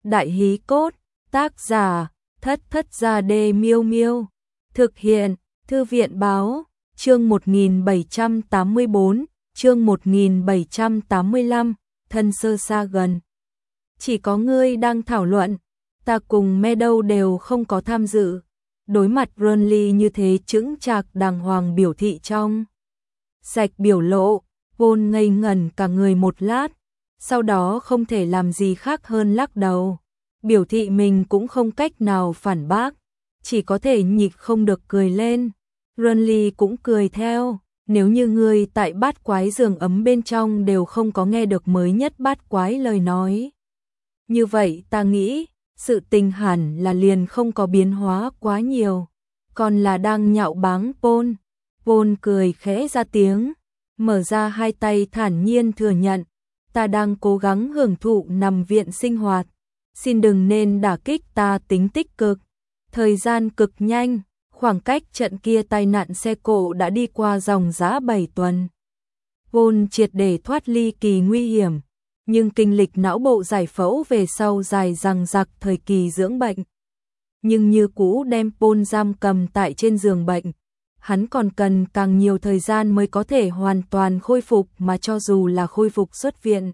Đại hí cốt, tác giả, Thất Thất Gia Đê Miêu Miêu. Thực hiện, Thư viện báo, chương 1784, chương 1785, thân sơ xa gần. Chỉ có ngươi đang thảo luận, ta cùng Meadow đều không có tham dự. Đối mặt Burnley như thế chững chạc đàng hoàng biểu thị trong sạch biểu lộ, Paul ngây ngẩn cả người một lát, sau đó không thể làm gì khác hơn lắc đầu. Biểu thị mình cũng không cách nào phản bác, chỉ có thể nhịn không được cười lên. Burnley cũng cười theo, nếu như ngươi tại bát quái giường ấm bên trong đều không có nghe được mới nhất bát quái lời nói. Như vậy ta nghĩ, sự tình hẳn là liền không có biến hóa quá nhiều, còn là đang nhạo báng Paul. Paul cười khẽ ra tiếng, mở ra hai tay thản nhiên thừa nhận, ta đang cố gắng hưởng thụ nằm viện sinh hoạt, xin đừng nên đả kích ta tính tích cực. Thời gian cực nhanh, khoảng cách trận kia tai nạn xe cộ đã đi qua dòng dã 7 tuần. Paul triệt để thoát ly kỳ nguy hiểm, nhưng kinh lịch não bộ giải phẫu về sau dài dằng dặc thời kỳ dưỡng bệnh. Nhưng như cũ đem Paul giam cầm tại trên giường bệnh. Hắn còn cần càng nhiều thời gian mới có thể hoàn toàn khôi phục, mà cho dù là khôi phục xuất viện,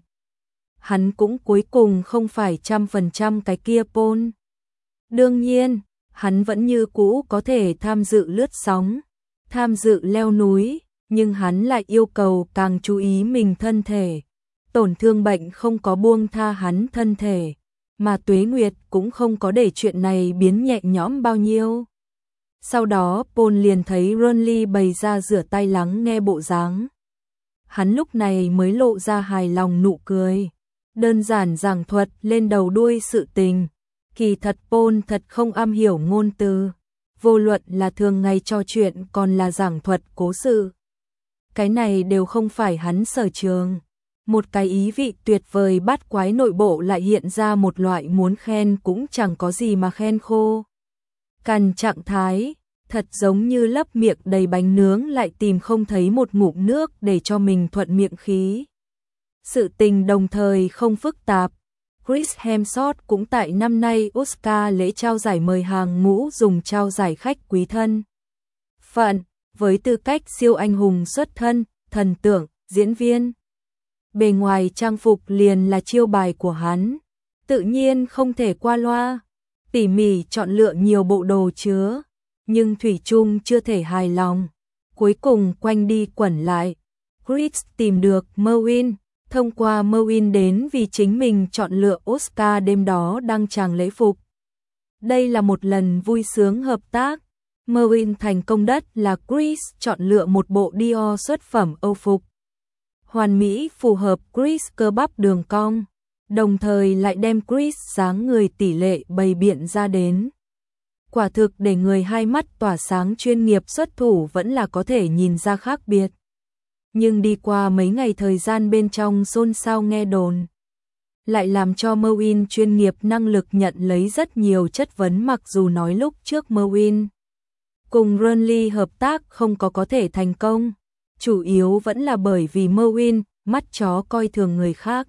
hắn cũng cuối cùng không phải 100% cái kia Paul. Đương nhiên, hắn vẫn như cũ có thể tham dự lướt sóng, tham dự leo núi, nhưng hắn lại yêu cầu càng chú ý mình thân thể. Tổn thương bệnh không có buông tha hắn thân thể, mà Tuế Nguyệt cũng không có để chuyện này biến nhẹ nhõm bao nhiêu. Sau đó Paul liền thấy Burnley bày ra rửa tay lắng nghe bộ dáng. Hắn lúc này mới lộ ra hài lòng nụ cười, đơn giản giảng thuật lên đầu đuôi sự tình. Kỳ thật Paul thật không am hiểu ngôn từ, vô luận là thường ngày trò chuyện còn là giảng thuật cố sự. Cái này đều không phải hắn sở trường. Một cái ý vị tuyệt vời bát quái nội bộ lại hiện ra một loại muốn khen cũng chẳng có gì mà khen khô cằn trạng thái, thật giống như lấp miệng đầy bánh nướng lại tìm không thấy một ngụm nước để cho mình thuận miệng khí. Sự tình đồng thời không phức tạp. Chris Hemsworth cũng tại năm nay Oscar lễ trao giải mời hàng ngũ dùng trao giải khách quý thân phận, với tư cách siêu anh hùng xuất thân, thần tượng, diễn viên. Bề ngoài trang phục liền là chiêu bài của hắn, tự nhiên không thể qua loa, tỉ mỉ chọn lựa nhiều bộ đồ chứa, nhưng thủy chung chưa thể hài lòng. Cuối cùng quanh đi quẩn lại, Chris tìm được Merwin, thông qua Merwin đến vì chính mình chọn lựa Oscar đêm đó đăng tràng lễ phục. Đây là một lần vui sướng hợp tác. Merwin thành công đất là Chris chọn lựa một bộ Dior xuất phẩm Âu phục. Hoàn mỹ phù hợp Chris cơ bắp đường cong, đồng thời lại đem Chris dáng người tỷ lệ bày biện ra đến. Quả thực để người hai mắt tỏa sáng, chuyên nghiệp xuất thủ vẫn là có thể nhìn ra khác biệt. Nhưng đi qua mấy ngày thời gian bên trong xôn xao nghe đồn, lại làm cho Merwin chuyên nghiệp năng lực nhận lấy rất nhiều chất vấn, mặc dù nói lúc trước Merwin cùng Burnley hợp tác không có thể thành công. Chủ yếu vẫn là bởi vì Merwin mắt chó coi thường người khác,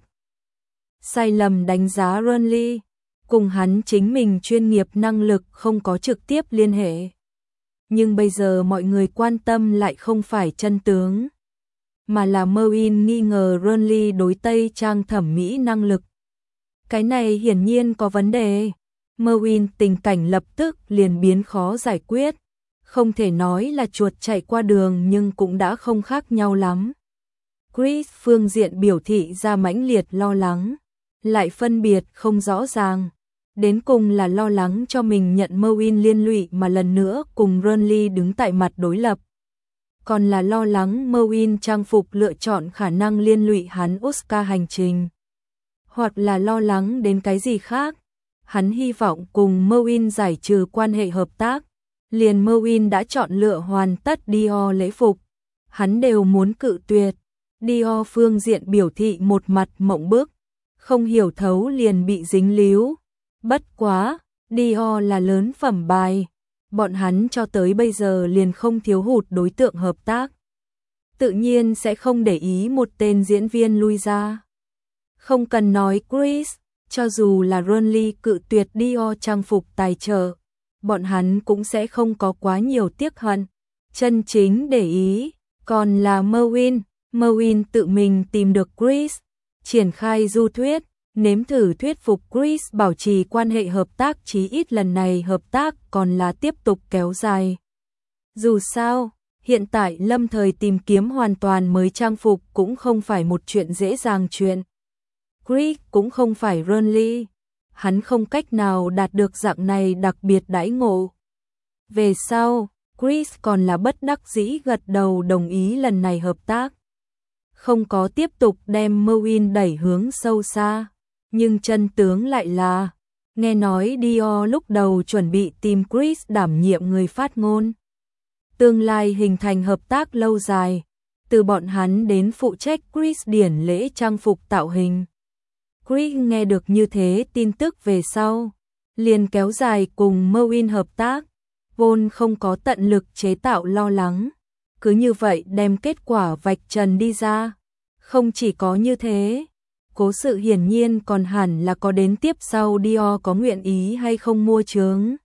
sai lầm đánh giá Burnley, cùng hắn chính mình chuyên nghiệp năng lực không có trực tiếp liên hệ. Nhưng bây giờ mọi người quan tâm lại không phải chân tướng, mà là Merwin nghi ngờ Burnley đối Tây trang thẩm mỹ năng lực. Cái này hiển nhiên có vấn đề. Merwin tình cảnh lập tức liền biến khó giải quyết. Không thể nói là chuột chạy qua đường, nhưng cũng đã không khác nhau lắm. Chris phương diện biểu thị ra mãnh liệt lo lắng, lại phân biệt không rõ ràng. Đến cùng là lo lắng cho mình nhận Merwin liên lụy mà lần nữa cùng Burnley đứng tại mặt đối lập, còn là lo lắng Merwin trang phục lựa chọn khả năng liên lụy hắn Oscar hành trình, hoặc là lo lắng đến cái gì khác. Hắn hy vọng cùng Merwin giải trừ quan hệ hợp tác. Liền Merwin đã chọn lựa hoàn tất Dior lễ phục, hắn đều muốn cự tuyệt. Dior phương diện biểu thị một mặt mộng bức, không hiểu thấu liền bị dính líu. Bất quá, Dior là lớn phẩm bài, bọn hắn cho tới bây giờ liền không thiếu hụt đối tượng hợp tác, tự nhiên sẽ không để ý một tên diễn viên lui ra. Không cần nói Chris, Cho dù là Ronly cự tuyệt Dior trang phục tài trợ, bọn hắn cũng sẽ không có quá nhiều tiếc hận. Chân chính để ý, còn là Merwin. Merwin tự mình tìm được Chris, triển khai du thuyết, nếm thử thuyết phục Chris bảo trì quan hệ hợp tác, chí ít lần này hợp tác còn là tiếp tục kéo dài. Dù sao, hiện tại lâm thời tìm kiếm hoàn toàn mới trang phục cũng không phải một chuyện dễ dàng chuyện. Chris cũng không phải Ronly, hắn không cách nào đạt được dạng này đặc biệt đãi ngộ. Về sau, Chris còn là bất đắc dĩ gật đầu đồng ý lần này hợp tác. Không có tiếp tục đem Merwin đẩy hướng sâu xa, nhưng chân tướng lại là, nghe nói Dior lúc đầu chuẩn bị tìm Chris đảm nhiệm người phát ngôn. Tương lai hình thành hợp tác lâu dài, từ bọn hắn đến phụ trách Chris điển lễ trang phục tạo hình. Chris nghe được như thế tin tức về sau, liền kéo dài cùng Merwin hợp tác, vốn không có tận lực chế tạo lo lắng, cứ như vậy đem kết quả vạch trần đi ra. Không chỉ có như thế, cố sự hiển nhiên còn hẳn là có đến tiếp sau Dior có nguyện ý hay không mua chướng.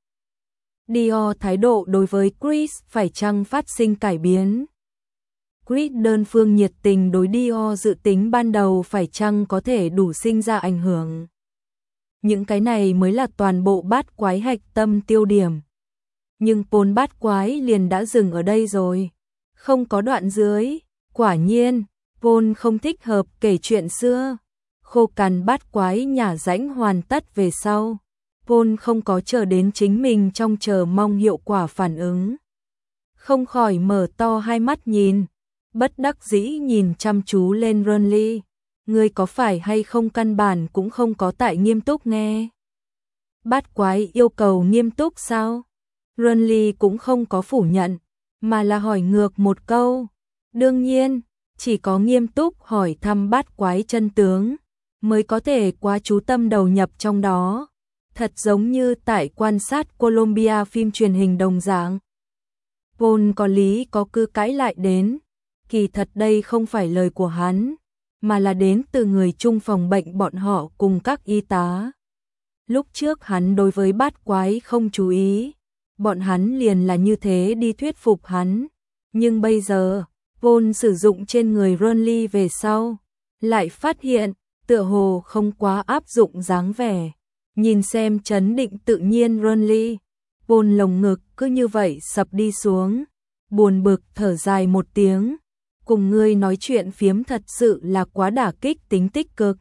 Dior thái độ đối với Chris phải chăng phát sinh cải biến. Chris đơn phương nhiệt tình đối Dior dự tính ban đầu phải chăng có thể đủ sinh ra ảnh hưởng. Những cái này mới là toàn bộ bát quái hạch tâm tiêu điểm. Nhưng Paul bát quái liền đã dừng ở đây rồi. Không có đoạn dưới, quả nhiên, Paul không thích hợp kể chuyện xưa. Khô cằn bát quái nhả rãnh hoàn tất về sau. Paul không có chờ đến chính mình trong chờ mong hiệu quả phản ứng. Không khỏi mở to hai mắt nhìn, bất đắc dĩ nhìn chăm chú lên Ronly. Ngươi có phải hay không căn bản cũng không có tại nghiêm túc nghe. Bát quái yêu cầu nghiêm túc sao? Ronly cũng không có phủ nhận, mà là hỏi ngược một câu. Đương nhiên, chỉ có nghiêm túc hỏi thăm bát quái chân tướng, mới có thể quá chú tâm đầu nhập trong đó. Thật giống như tại quan sát Colombia phim truyền hình đồng dạng. Paul có lý có cứ cãi lại đến. Kỳ thật đây không phải lời của hắn, mà là đến từ người chung phòng bệnh bọn họ cùng các y tá. Lúc trước hắn đối với bát quái không chú ý, bọn hắn liền là như thế đi thuyết phục hắn. Nhưng bây giờ, Paul sử dụng trên người Ronly về sau, lại phát hiện, tựa hồ không quá áp dụng dáng vẻ. Nhìn xem trấn định tự nhiên Ronly, Paul lồng ngực cứ như vậy sập đi xuống, buồn bực thở dài một tiếng. Cùng ngươi nói chuyện phiếm thật sự là quá đả kích tính tích cực.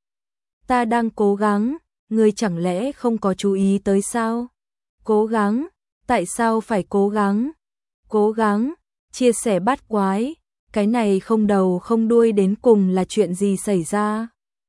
Ta đang cố gắng, ngươi chẳng lẽ không có chú ý tới sao? Cố gắng, tại sao phải cố gắng? Cố gắng, chia sẻ bát quái, cái này không đầu không đuôi đến cùng là chuyện gì xảy ra?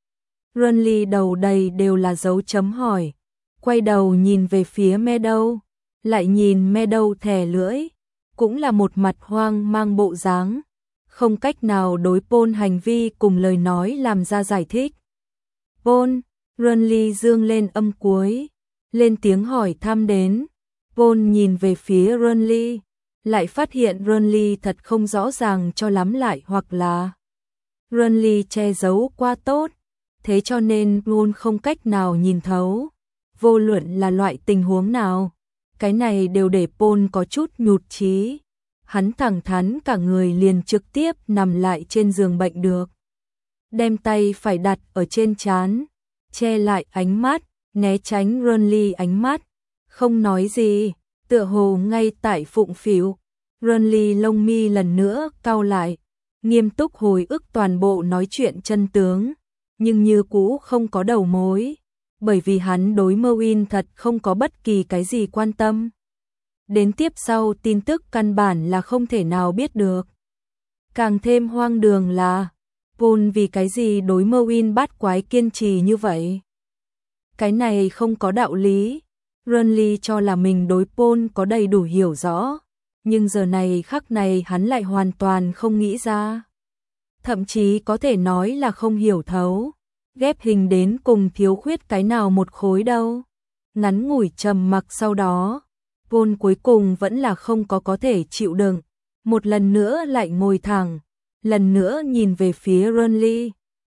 Ronly đầu đầy đều là dấu chấm hỏi, quay đầu nhìn về phía Meadow, lại nhìn Meadow thè lưỡi, cũng là một mặt hoang mang bộ dáng, không cách nào đối Paul hành vi cùng lời nói làm ra giải thích. Paul, Ronly dương lên âm cuối, lên tiếng hỏi thăm đến. Paul nhìn về phía Ronly, lại phát hiện Ronly thật không rõ ràng cho lắm lại hoặc là Ronly che giấu quá tốt, thế cho nên Paul không cách nào nhìn thấu. Vô luận là loại tình huống nào, cái này đều để Paul có chút nhụt chí. Hắn thẳng thắn cả người liền trực tiếp nằm lại trên giường bệnh được. Đem tay phải đặt ở trên trán, che lại ánh mắt, né tránh Ronly ánh mắt. Không nói gì, tựa hồ ngay tại phụng phịu. Ronly lông mi lần nữa cau lại, nghiêm túc hồi ức toàn bộ nói chuyện chân tướng, nhưng như cũ không có đầu mối, bởi vì hắn đối Merwin thật không có bất kỳ cái gì quan tâm. Đến tiếp sau tin tức căn bản là không thể nào biết được. Càng thêm hoang đường là, Paul vì cái gì đối Merwin bát quái kiên trì như vậy? Cái này không có đạo lý. Ronly cho là mình đối Paul có đầy đủ hiểu rõ, nhưng giờ này khắc này hắn lại hoàn toàn không nghĩ ra. Thậm chí có thể nói là không hiểu thấu. Ghép hình đến cùng thiếu khuyết cái nào một khối đâu. Ngắn ngủi trầm mặc sau đó, Paul cuối cùng vẫn là không có thể chịu đựng, một lần nữa lại ngồi thẳng, lần nữa nhìn về phía Ronly,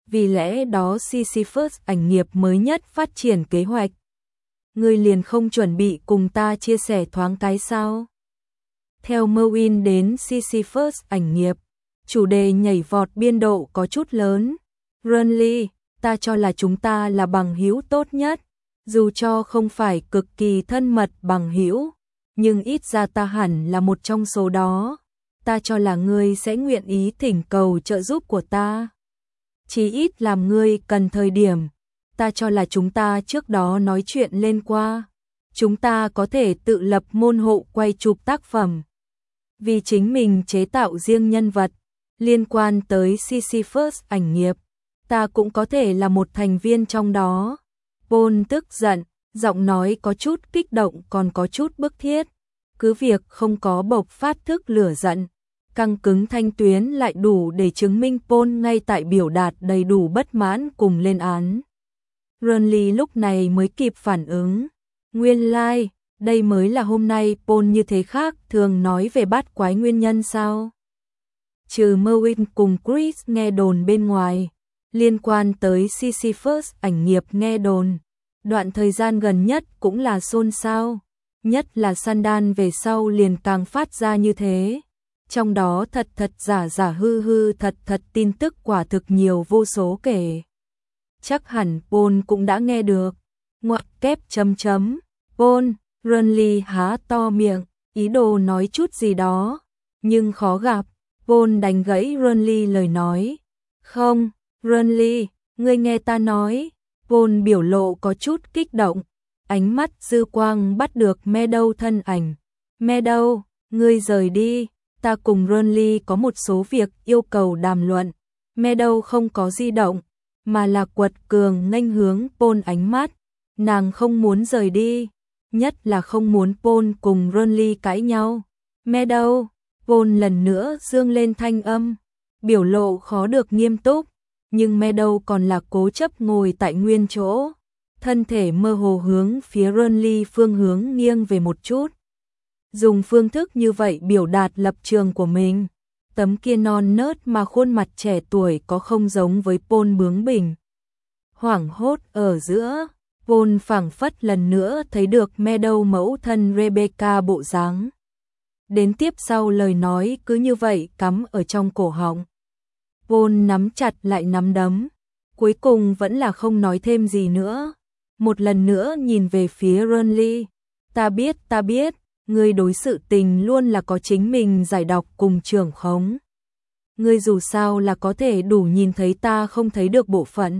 vì lẽ đó Sisyphus ảnh nghiệp mới nhất phát triển kế hoạch. Ngươi liền không chuẩn bị cùng ta chia sẻ thoáng cái sao? Theo Merwin đến Sisyphus ảnh nghiệp, chủ đề nhảy vọt biên độ có chút lớn. Renly, ta cho là chúng ta là bằng hữu tốt nhất, dù cho không phải cực kỳ thân mật bằng hữu, nhưng ít ra ta hẳn là một trong số đó. Ta cho là ngươi sẽ nguyện ý thỉnh cầu trợ giúp của ta. Chí ít làm ngươi cần thời điểm. Ta cho là chúng ta trước đó nói chuyện lên qua. Chúng ta có thể tự lập môn hộ quay chụp tác phẩm. Vì chính mình chế tạo riêng nhân vật. Liên quan tới Sisyphus ảnh nghiệp, ta cũng có thể là một thành viên trong đó. Paul tức giận, giọng nói có chút kích động còn có chút bức thiết. Cứ việc không có bộc phát thức lửa giận, căng cứng thanh tuyến lại đủ để chứng minh Paul ngay tại biểu đạt đầy đủ bất mãn cùng lên án. Renly lúc này mới kịp phản ứng. Nguyên lai, đây mới là hôm nay Paul như thế khác thường nói về bát quái nguyên nhân sao? Trừ Merwin cùng Chris nghe đồn bên ngoài, liên quan tới Sisyphus ảnh nghiệp nghe đồn, đoạn thời gian gần nhất cũng là xôn xao, nhất là Sandan về sau liền càng phát ra như thế. Trong đó thật thật giả giả hư hư thật thật tin tức quả thực nhiều vô số kể. Chắc hẳn Paul cũng đã nghe được. Ngoặc kép chấm chấm. Paul, Renly há to miệng, ý đồ nói chút gì đó, nhưng khó gặp. Paul đánh gãy Renly lời nói. Không, Renly, ngươi nghe ta nói. Paul biểu lộ có chút kích động, ánh mắt dư quang bắt được Meadow thân ảnh. Meadow, ngươi rời đi, ta cùng Renly có một số việc yêu cầu đàm luận. Meadow không có di động, mà là quật cường nghênh hướng Paul ánh mắt. Nàng không muốn rời đi, nhất là không muốn Paul cùng Renly cãi nhau. Meadow, Paul lần nữa dương lên thanh âm, biểu lộ khó được nghiêm túc, nhưng Meadow còn là cố chấp ngồi tại nguyên chỗ, thân thể mơ hồ hướng phía Renly phương hướng nghiêng về một chút. Dùng phương thức như vậy biểu đạt lập trường của mình, tấm kia non nớt mà khuôn mặt trẻ tuổi có không giống với Paul bướng bỉnh. Hoảng hốt ở giữa, Paul phảng phất lần nữa thấy được Meadow mẫu thân Rebecca bộ dáng. Đến tiếp sau lời nói cứ như vậy cắm ở trong cổ họng. Paul nắm chặt lại nắm đấm, cuối cùng vẫn là không nói thêm gì nữa. Một lần nữa nhìn về phía Renly. Ta biết, ngươi đối sự tình luôn là có chính mình giải đọc cùng trưởng khống. Ngươi dù sao là có thể đủ nhìn thấy ta không thấy được bộ phận.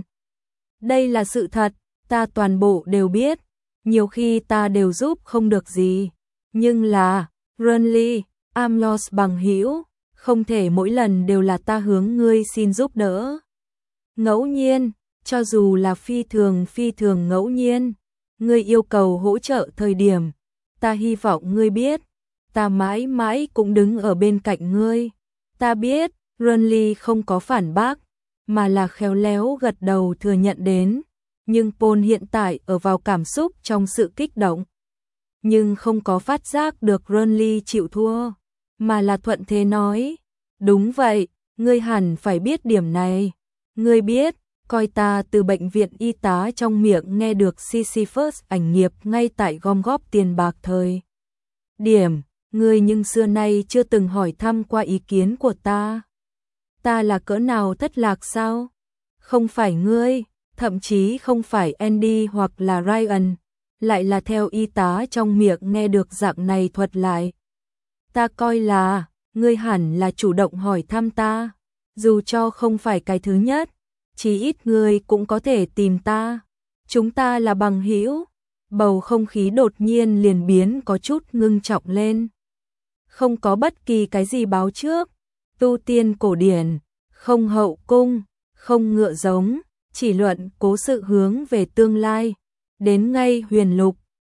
Đây là sự thật, ta toàn bộ đều biết, nhiều khi ta đều giúp không được gì. Nhưng là, Renly, I'm lost bằng hữu, không thể mỗi lần đều là ta hướng ngươi xin giúp đỡ. Ngẫu nhiên, cho dù là phi thường ngẫu nhiên, ngươi yêu cầu hỗ trợ thời điểm, ta hy vọng ngươi biết, ta mãi mãi cũng đứng ở bên cạnh ngươi. Ta biết, Renly không có phản bác, mà là khéo léo gật đầu thừa nhận đến, nhưng Paul hiện tại ở vào cảm xúc trong sự kích động. Nhưng không có phát giác được Renly chịu thua, mà là thuận thế nói, đúng vậy, ngươi hẳn phải biết điểm này. Ngươi biết, coi ta từ bệnh viện y tá trong miệng nghe được Sisyphus ảnh nghiệp ngay tại gom góp tiền bạc thời điểm, ngươi nhưng xưa nay chưa từng hỏi thăm qua ý kiến của ta. Ta là cỡ nào thất lạc sao? Không phải ngươi, thậm chí không phải Andy hoặc là Ryan, lại là theo y tá trong miệng nghe được dạng này thuật lại. Ta coi là, ngươi hẳn là chủ động hỏi thăm ta, dù cho không phải cái thứ nhất, chí ít ngươi cũng có thể tìm ta. Chúng ta là bằng hữu. Bầu không khí đột nhiên liền biến có chút ngưng trọng lên. Không có bất kỳ cái gì báo trước, tu tiên cổ điển, không hậu cung, không ngựa giống, chỉ luận cố sự hướng về tương lai. Đến ngay huyền lục,